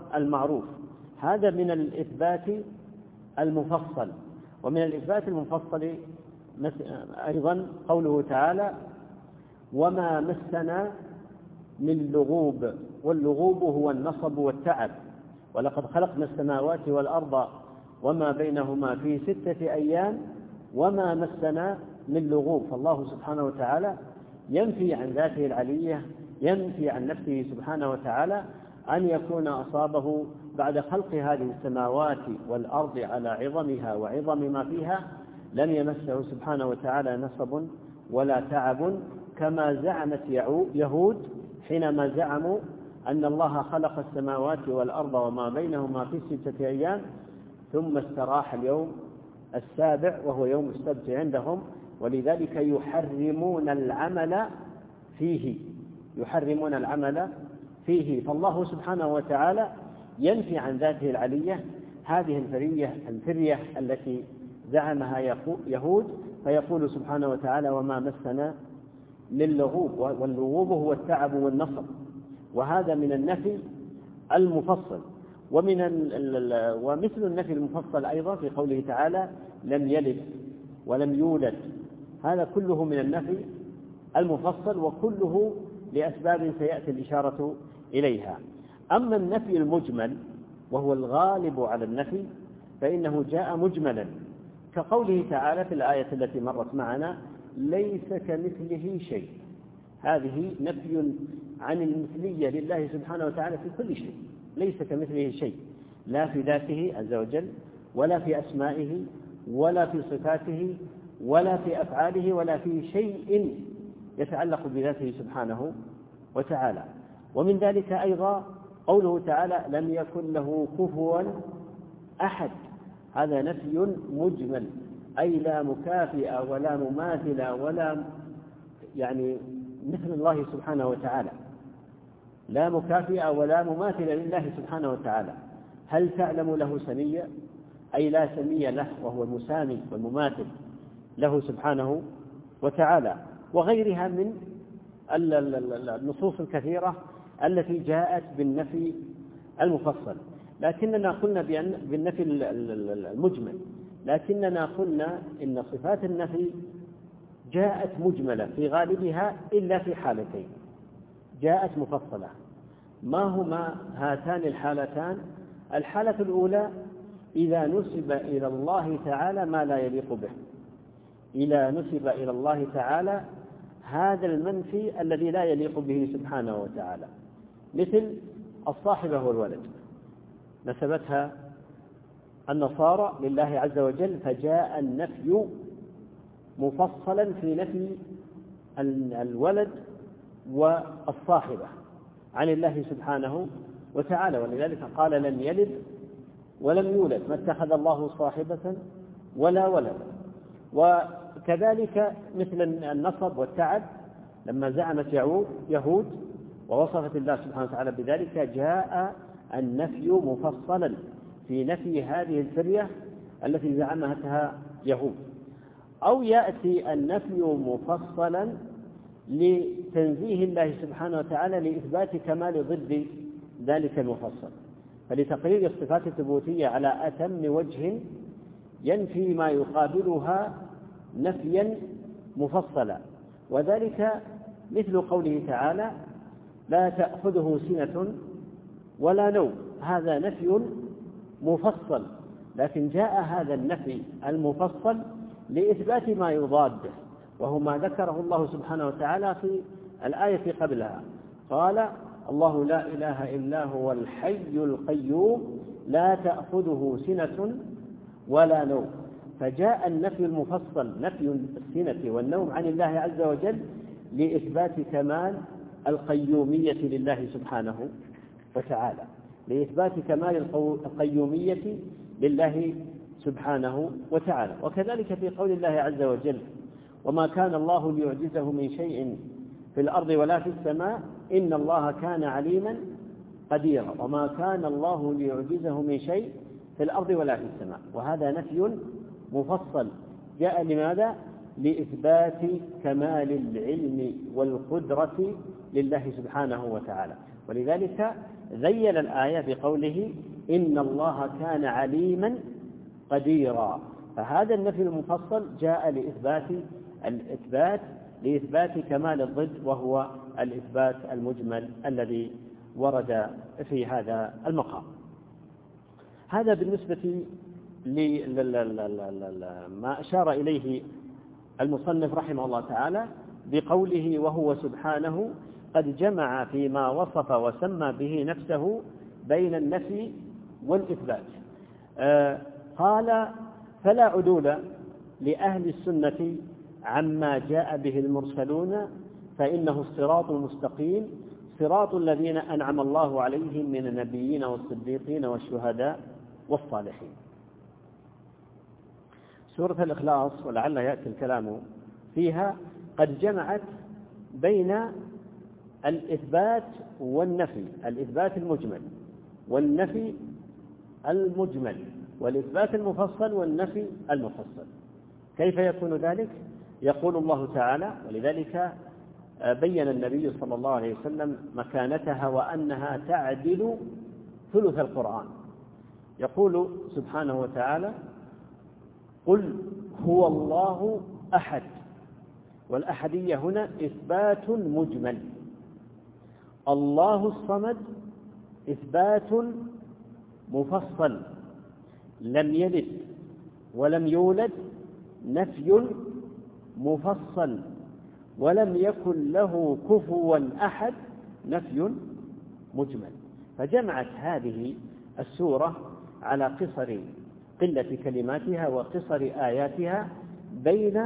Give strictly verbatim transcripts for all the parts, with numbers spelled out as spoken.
المعروف. هذا من الإثبات المفصل. ومن الإثبات المفصل أيضا قوله تعالى: وما مسنا من لغوب، واللغوب هو النصب والتعب، ولقد خلقنا السماوات والأرض وما بينهما في ستة أيام وما مسنا من لغوب. فالله سبحانه وتعالى ينفي عن ذاته العلية، ينفي عن نفسه سبحانه وتعالى أن يكون أصابه بعد خلق هذه السماوات والأرض على عظمها وعظم ما فيها لم يمسه سبحانه وتعالى نصب ولا تعب، كما زعمت يهود حينما زعموا أن الله خلق السماوات والأرض وما بينهما في ستة أيام ثم استراح اليوم السابع وهو يوم السبت عندهم، ولذلك يحرمون العمل فيه يحرمون العمل فيه. فالله سبحانه وتعالى ينفي عن ذاته العلية هذه الفرية الفرية التي زعمها يهود، فيقول سبحانه وتعالى: وما مسنا من لغوب، واللغوب هو التعب والنصب. وهذا من النفي المفصل. ومن ومثل النفي المفصل أيضا في قوله تعالى: لم يلد ولم يولد. هذا كله من النفي المفصل، وكله لأسباب سيأتي الإشارة إليها. أما النفي المجمل وهو الغالب على النفي فإنه جاء مجملا، كقوله تعالى في الآية التي مرت معنا: ليس كمثله شيء. هذه نفي عن المثلية لله سبحانه وتعالى في كل شيء، ليس كمثله شيء، لا في ذاته عز وجل، ولا في أسمائه، ولا في صفاته، ولا في أفعاله، ولا في شيء يتعلق بذاته سبحانه وتعالى. ومن ذلك أيضا قوله تعالى: لم يكن له كفوا أحد. هذا نفي مجمل، أي لا مكافئ ولا مماثل ولا يعني مثل الله سبحانه وتعالى، لا مكافئ ولا مماثل لله سبحانه وتعالى. هل تعلم له سميا؟ أي لا سمي له، وهو المسامي والمماثل له سبحانه وتعالى. وغيرها من النصوص الكثيرة التي جاءت بالنفي المفصل. لكننا قلنا بالنفي المجمل، لكننا قلنا إن صفات النفي جاءت مجملة في غالبها إلا في حالتين جاءت مفصلة. ما هما هاتان الحالتان؟ الحالة الأولى: إذا نسب إلى الله تعالى ما لا يليق به، إذا نسب إلى الله تعالى هذا المنفي الذي لا يليق به سبحانه وتعالى، مثل الصاحبة والولد، نسبتها النصارى لله عز وجل، فجاء النفي مفصلا في نفي الولد والصاحبة عن الله سبحانه وتعالى. ولذلك قال: لم يلد ولم يولد، ما اتخذ الله صاحبة ولا ولد. وكذلك مثل النصب والتعب لما زعمت يهود ووصفت الله سبحانه وتعالى بذلك، جاء النفي مفصلا في نفي هذه الفرية التي زعمتها يهود. أو يأتي النفي مفصلا لتنزيه الله سبحانه وتعالى لإثبات كمال ضد ذلك المفصل، فلتقرير الصفات الثبوتية على أتم وجه ينفي ما يقابلها نفيا مفصلا. وذلك مثل قوله تعالى: لا تأخذه سنة ولا نوم. هذا نفي مفصل، لكن جاء هذا النفي المفصل لإثبات ما يضاده، وهو ما ذكره الله سبحانه وتعالى في الآية قبلها. قال: الله لا إله إلا هو الحي القيوم لا تأخذه سنة ولا نوم. فجاء النفي المفصل نفي السنة والنوم عن الله عز وجل لإثبات كمال القيومية لله سبحانه وتعالى، لإثبات كمال القيومية لله سبحانه وتعالى. وكذلك في قول الله عز وجل: وما كان الله ليعجزه من شيء في الأرض ولا في السماء إن الله كان عليما قديرا. وما كان الله ليعجزه من شيء في الأرض ولا في السماء. وهذا نفي مفصل جاء لماذا؟ لإثبات كمال العلم والقدرة لله سبحانه وتعالى. ولذلك ذيل الآية بقوله إن الله كان عليما قديرا. فهذا النفي المفصل جاء لإثبات الإثبات لإثبات كمال الضد، وهو الإثبات المجمل الذي ورد في هذا المقام. هذا بالنسبة لما أشار إليه المصنف رحمه الله تعالى بقوله وهو سبحانه قد جمع فيما وصف وسمى به نفسه بين النفي والإثبات. آه قال فلا عدول لأهل السنة عما جاء به المرسلون، فإنه الصراط المستقيم صراط الذين أنعم الله عليهم من النبيين والصديقين والشهداء والصالحين. سورة الإخلاص ولعل يأتي الكلام فيها قد جمعت بين الإثبات والنفي، الإثبات المجمل والنفي المجمل، والإثبات المفصل والنفي المفصل. كيف يكون ذلك؟ يقول الله تعالى، ولذلك بين النبي صلى الله عليه وسلم مكانتها وأنها تعدل ثلث القرآن. يقول سبحانه وتعالى قل هو الله أحد، والأحدية هنا إثبات مجمل. الله الصمد إثبات مفصل، لم يلد ولم يولد نفي مفصل، ولم يكن له كفوا أحد نفي مجمل. فجمعت هذه السورة على قصر قلة كلماتها وقصر آياتها بين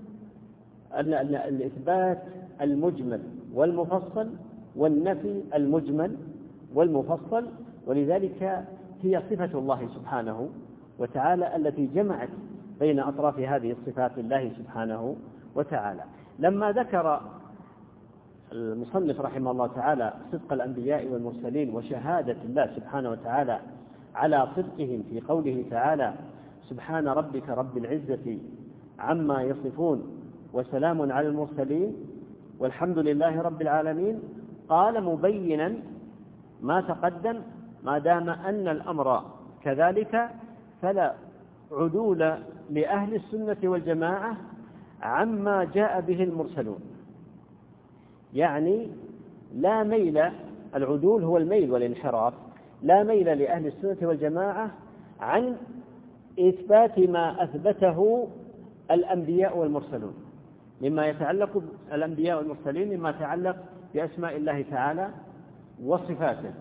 الإثبات المجمل والمفصل والنفي المجمل والمفصل. ولذلك هي صفة الله سبحانه وتعالى التي جمعت بين أطراف هذه الصفات لله سبحانه وتعالى. لما ذكر المصنف رحمه الله تعالى صدق الأنبياء والمرسلين وشهادة الله سبحانه وتعالى على صدقهم في قوله تعالى سبحان ربك رب العزة عما يصفون وسلام على المرسلين والحمد لله رب العالمين، قال مبينا ما تقدم ما دام أن الأمر كذلك فلا عدول لأهل السنة والجماعة عما جاء به المرسلون. يعني لا ميل، العدول هو الميل والانحراف، لا ميل لأهل السنة والجماعة عن إثبات ما أثبته الأنبياء والمرسلون مما يتعلق الأنبياء والمرسلين مما يتعلق بأسماء الله تعالى وصفاته.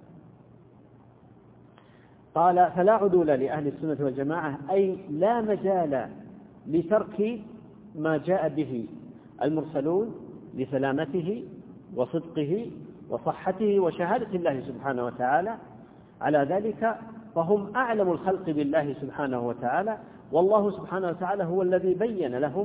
قال فلا عدول لأهل السنة والجماعة، أي لا مجال لترك ما جاء به المرسلون لسلامته وصدقه وصحته وشهادة الله سبحانه وتعالى على ذلك، فهم أعلم الخلق بالله سبحانه وتعالى، والله سبحانه وتعالى هو الذي بين لهم